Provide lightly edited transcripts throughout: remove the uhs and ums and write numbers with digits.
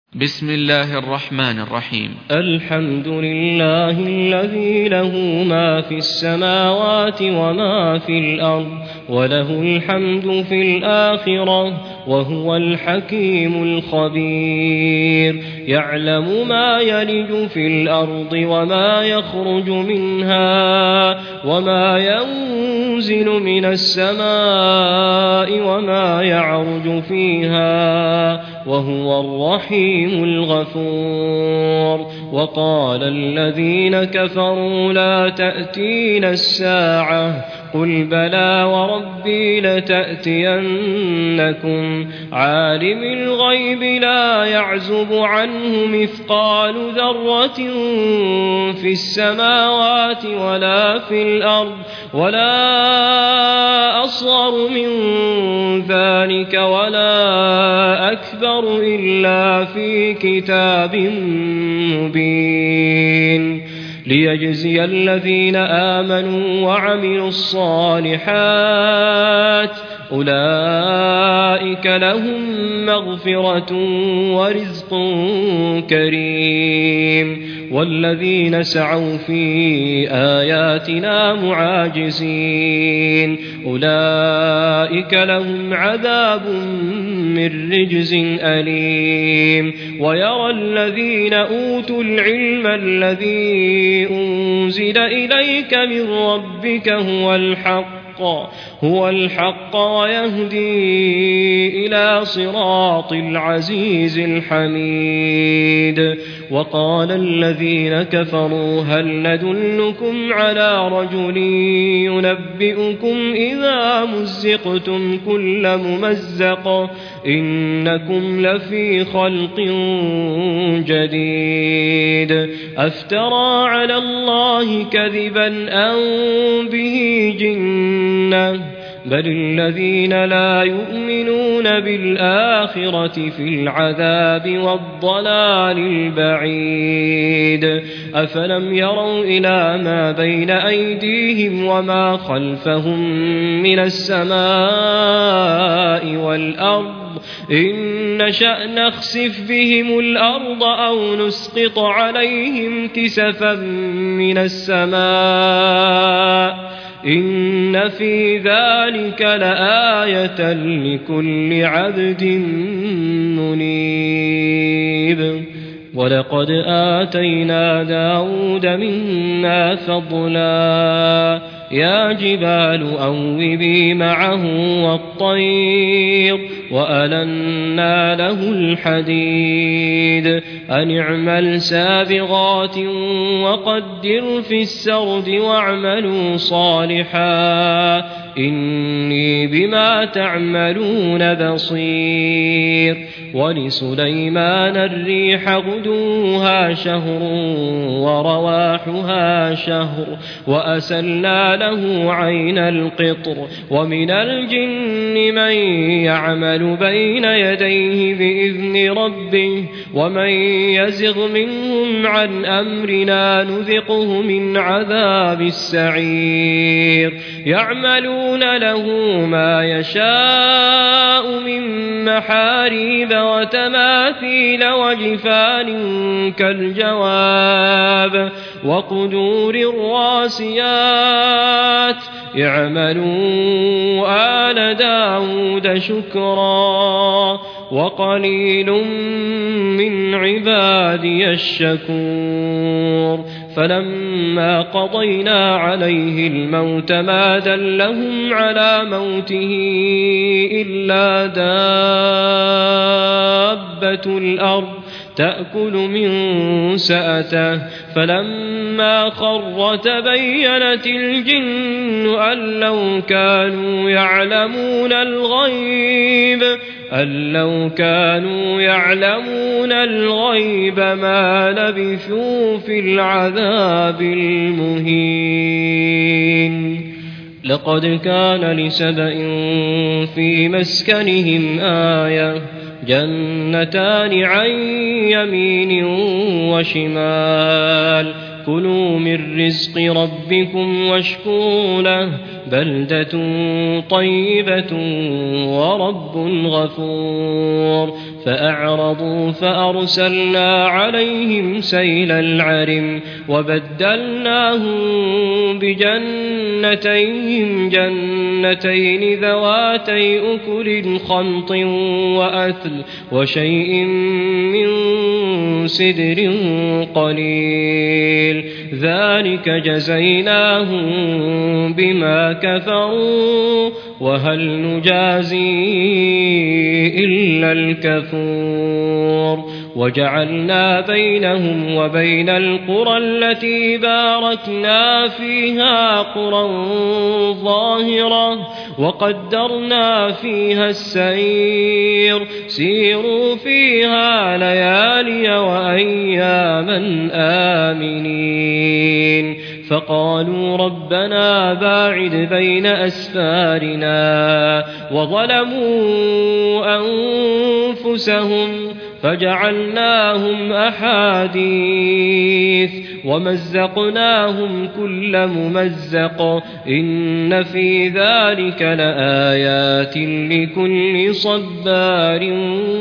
بسم الله الرحمن الرحيم. الحمد لله الذي له ما في السماوات وما في الأرض وله الحمد في الآخرة وهو الحكيم الخبير. يعلم ما يلج في الأرض وما يخرج منها وما ينزل من السماء وما يعرج فيها وهو الرحيم الغفور. وقال الذين كفروا لا تأتينا الساعة قل بلى وربي لتأتينكم عالم الغيب لا يعزب عنه مثقال ذرة في السماوات ولا في الأرض ولا أصغر من ذلك ولا أكبر إلا في كتاب مبين. ليجزي الذين آمنوا وعملوا الصالحات أولئك لهم مغفرة ورزق كريم. والذين سعوا في آياتنا معاجزين أولئك لهم عذاب من رجز أليم. ويرى الذين أوتوا العلم الذي أنزل إليك من ربك هو الحق ويهدي إلى صراط العزيز الحميد. وقال الذين كفروا هل ندلكم على رجل ينبئكم إذا مزقتم كل ممزق إنكم لفي خلق جديد. أفترى على الله كذبا أم به جنة بل الذين لا يؤمنون بالآخرة في العذاب والضلال البعيد. أفلم يروا إلى ما بين أيديهم وما خلفهم من السماء والأرض إن نشأ نخسف بهم الأرض أو نسقط عليهم كسفا من السماء إن في ذلك لآية لكل عبد منيب. ولقد آتينا داود منا فضلا يا جبال أوبي معه والطير وألنا له الحديد أن اعمل سابغات وقدر في السرد واعملوا صالحا إني بما تعملون بصير. ولسليمان الريح غدوها شهر ورواحها شهر وأسلنا له عين القطر. ومن الجن من يعمل بين يديه بإذن ربه ومن يزغ منهم عن أمرنا نذقه من عذاب السعير. يعملون له ما يشاء من محاريب وتماثيل وجفان كالجواب وقدور الراسيات. اعملوا آل داود شكرا وقليل من عبادي الشكور. فلما قضينا عليه الموت ما دلهم على موته إلا دابة الأرض تأكل من سأته. فلما خر تبينت الجن أن لو كانوا يعلمون الغيب ما لبثوا في العذاب المهين. لقد كان لسبإ في مسكنهم آية جنتان عن يمين وشمال كلوا من رزق ربكم واشكروا له بلدة طيبة ورب غفور فأعرضوا فأرسلنا عليهم سيل العرم وبدلناهم بجنتين جنتين ذواتي أكل خمط وأثل وشيء من سدر قليل ذلك جزيناهم بما كفروا وهل نجازي إلا الكفور وجعلنا بينهم وبين القرى التي باركنا فيها قرى ظاهرة وقدرنا فيها السير سيروا فيها ليالي وأياما آمنين فقالوا ربنا باعد بين أسفارنا وظلموا أنفسهم فجعلناهم أحاديث ومزقناهم كل ممزق إن في ذلك لآيات لكل صبار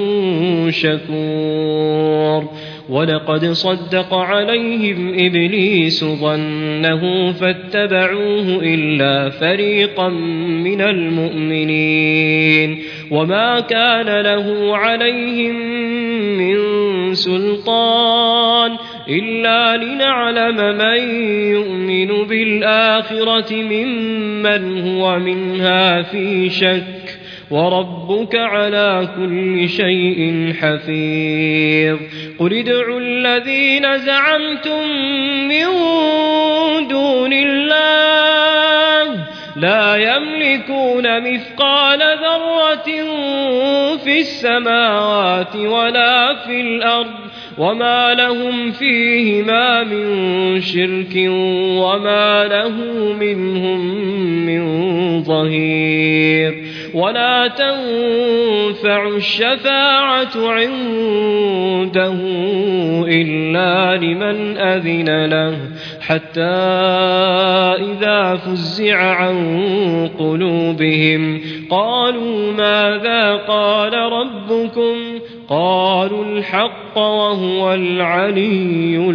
شكور ولقد صدق عليهم إبليس ظنه فاتبعوه إلا فريقا من المؤمنين وما كان له عليهم من سلطان إلا لنعلم من يؤمن بالآخرة ممن هو منها في شك وربك على كل شيء حفيظ قل ادعوا الذين زعمتم من دون الله لا يملكون مثقال ذرة في السماوات ولا في الأرض وما لهم فيهما من شرك وما له منهم من ظهير ولا تنفع الشفاعة عنده إلا لمن أذن له حتى إذا فزع عن قلوبهم قالوا ماذا قال ربكم قالوا الحق وهو العلي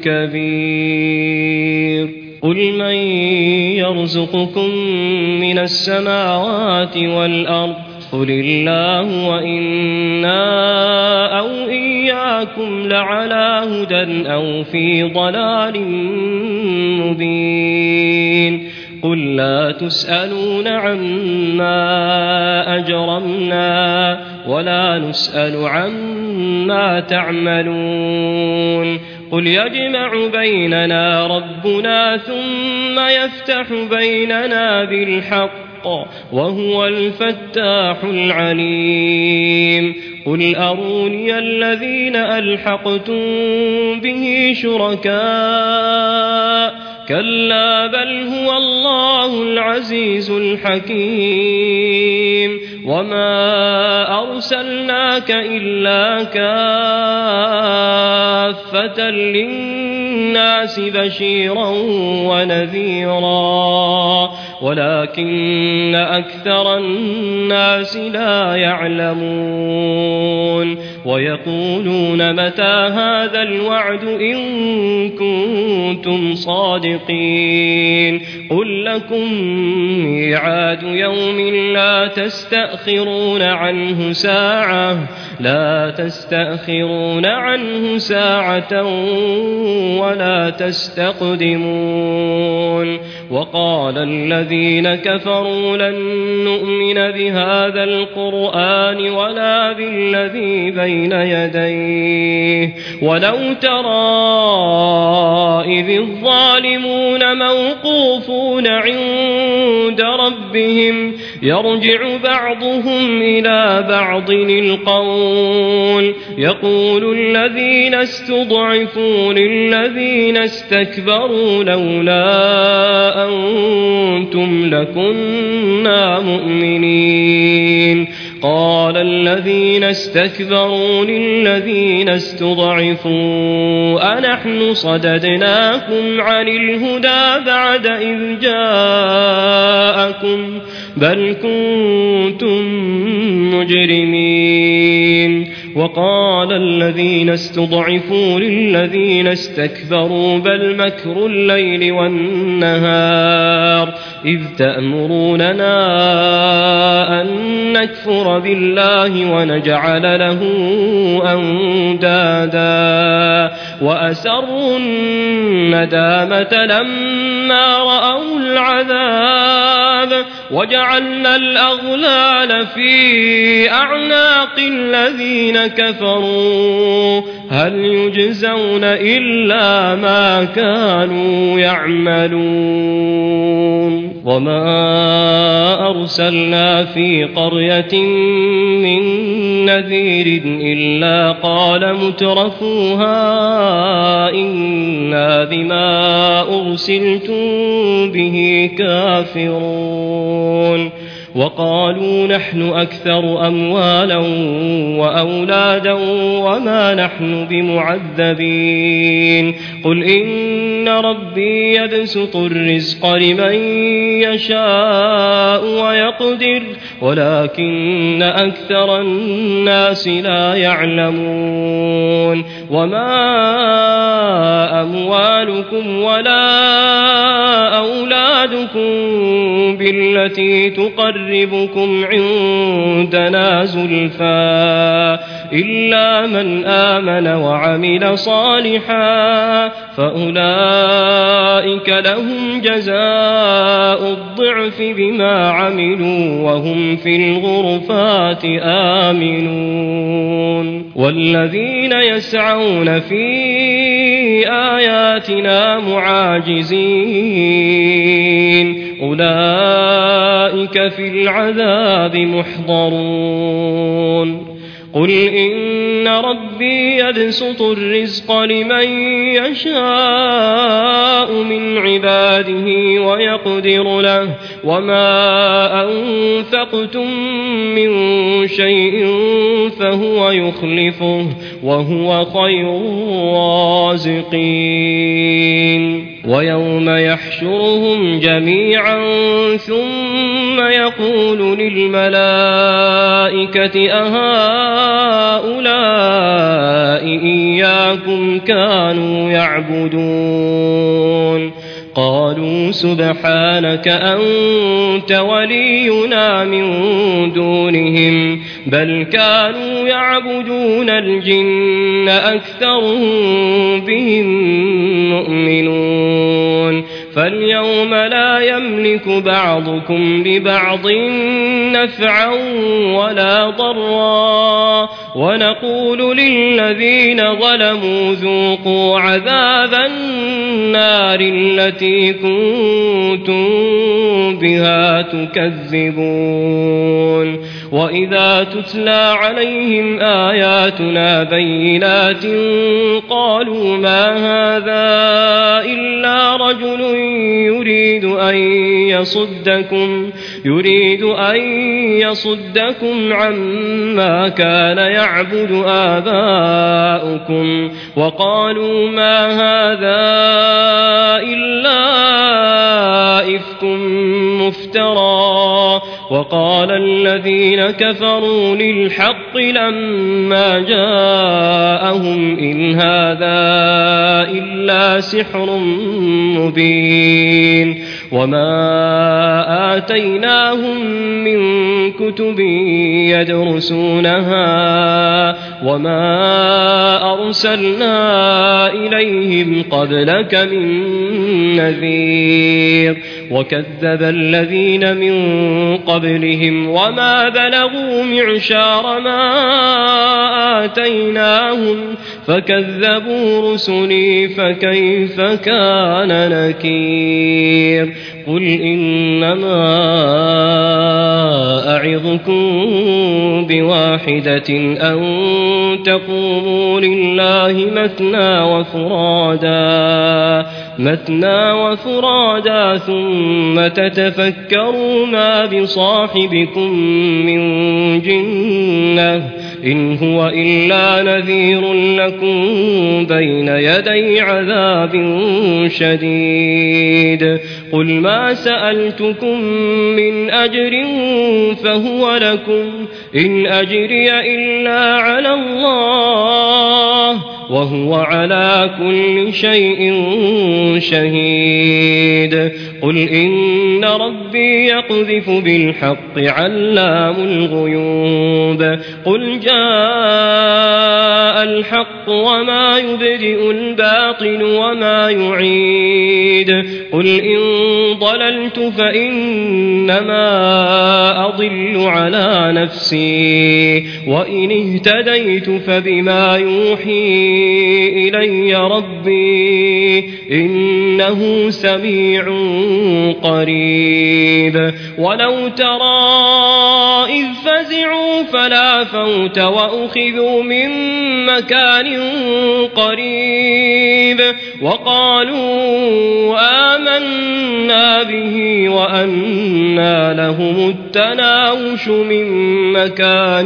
الكبير قل من يرزقكم من السماوات والأرض قل الله وإنا أو إياكم لعلى هدى أو في ضلال مبين قل لا تسألون عما أجرمنا ولا نسأل عما تعملون قل يجمع بيننا ربنا ثم يفتح بيننا بالحق وهو الفتاح العليم قل أروني الذين ألحقتم به شركاء كلا بل هو الله العزيز الحكيم وما أرسلناك إلا كافة للناس بشيرا ونذيرا ولكن أكثر الناس لا يعلمون ويقولون متى هذا الوعد إن كنتم صادقين قل لكم ميعاد يوم لا تستأخرون عنه ساعة ولا تستقدمون وقال الذين كفروا لن نؤمن بهذا القرآن ولا بالذي بين يديه ولو ترى إذ الظالمون موقوفون عند ربهم يرجع بعضهم إلى بعض القول يقول الذين استضعفوا للذين استكبروا لولا أنتم لكنا مؤمنين قال الذين استكبروا للذين استضعفوا أنحن صددناكم عن الهدى بعد إذ جاءكم بل كنتم مجرمين وقال الذين استضعفوا للذين استكبروا بل مكر الليل والنهار إذ تأمروننا أن نكفر بالله ونجعل له أندادا وأسروا الندامة لما رأوا العذاب وجعلنا الأغلال في أعناق الذين كفروا هل يجزون إلا ما كانوا يعملون وما أرسلنا في قرية من نذير إلا قال مترفوها إنا بما أرسلتم به كافرون وقالوا نحن أكثر أموالا وأولادا وما نحن بمعذبين قل إن ربي يبسط الرزق لمن يشاء ويقدر ولكن أكثر الناس لا يعلمون وما أموالكم ولا أولادكم بالتي تقربكم عندنا زلفى إلا من آمن وعمل صالحا فأولئك لهم جزاء الضعف بما عملوا وهم في الغرفات آمنون والذين يسعون في آياتنا معاجزين أولئك في العذاب محضرون قل إن ربي يبسط الرزق لمن يشاء من عباده ويقدر له وما أنفقتم من شيء فهو يخلفه وهو خير الرازقين ويوم يحشرهم جميعا ثم يقول للملائكة أهؤلاء إياكم كانوا يعبدون قالوا سبحانك أنت ولينا من دونهم بل كانوا يعبدون الجن أكثرهم بهم مؤمنون فاليوم لا يملك بعضكم لبعض نفعا ولا ضرا ونقول للذين ظلموا ذوقوا عذاب النار التي كنتم بها تكذبون وإذا تتلى عليهم آياتنا بينات قالوا ما هذا إلا رجل يريد أن يصدكم عما كان يعبد آباؤكم وقالوا ما هذا إلا إفك مفترى وقال الذين كفروا للحق لما جاءهم إن هذا إلا سحر مبين وما آتيناهم من كتب يدرسونها وما أرسلنا إليهم قبلك من نذير وكذب الذين من قبلهم وما بلغوا معشار ما آتيناهم فكذبوا رسلي فكيف كان نكير قل إنما أعظكم بواحدة أن تقوموا لله مثنى وفرادا مثنى وفرادا ثم تتفكروا ما بصاحبكم من جنة إن هو إلا نذير لكم بين يدي عذاب شديد قل ما سألتكم من أجر فهو لكم إن أجري إلا على الله وهو على كل شيء شهيد قل إن ربي يقذف بالحق علام الغيوب قل جاء الحق وما يبدئ الباطل وما يعيد قل إن ضللت فإنما أضل على نفسي وإن اهتديت فبما يوحي إلي ربي إنه سميع قريب ولو ترى إذ فزعوا فلا فوت وأخذوا من مكان قريب وقالوا آمنا به وأنى لهم التناوش من مكان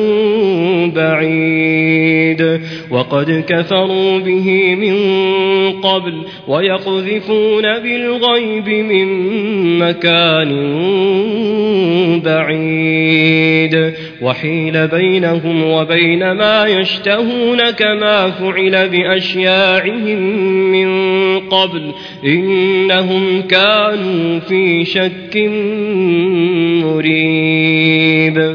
بعيد وقد كفروا به من قبل ويقذفون بالغيب من مكان بعيد وحيل بينهم وبين ما يشتهون كما فعل بأشياعهم من قبل إنهم كانوا في شك مريب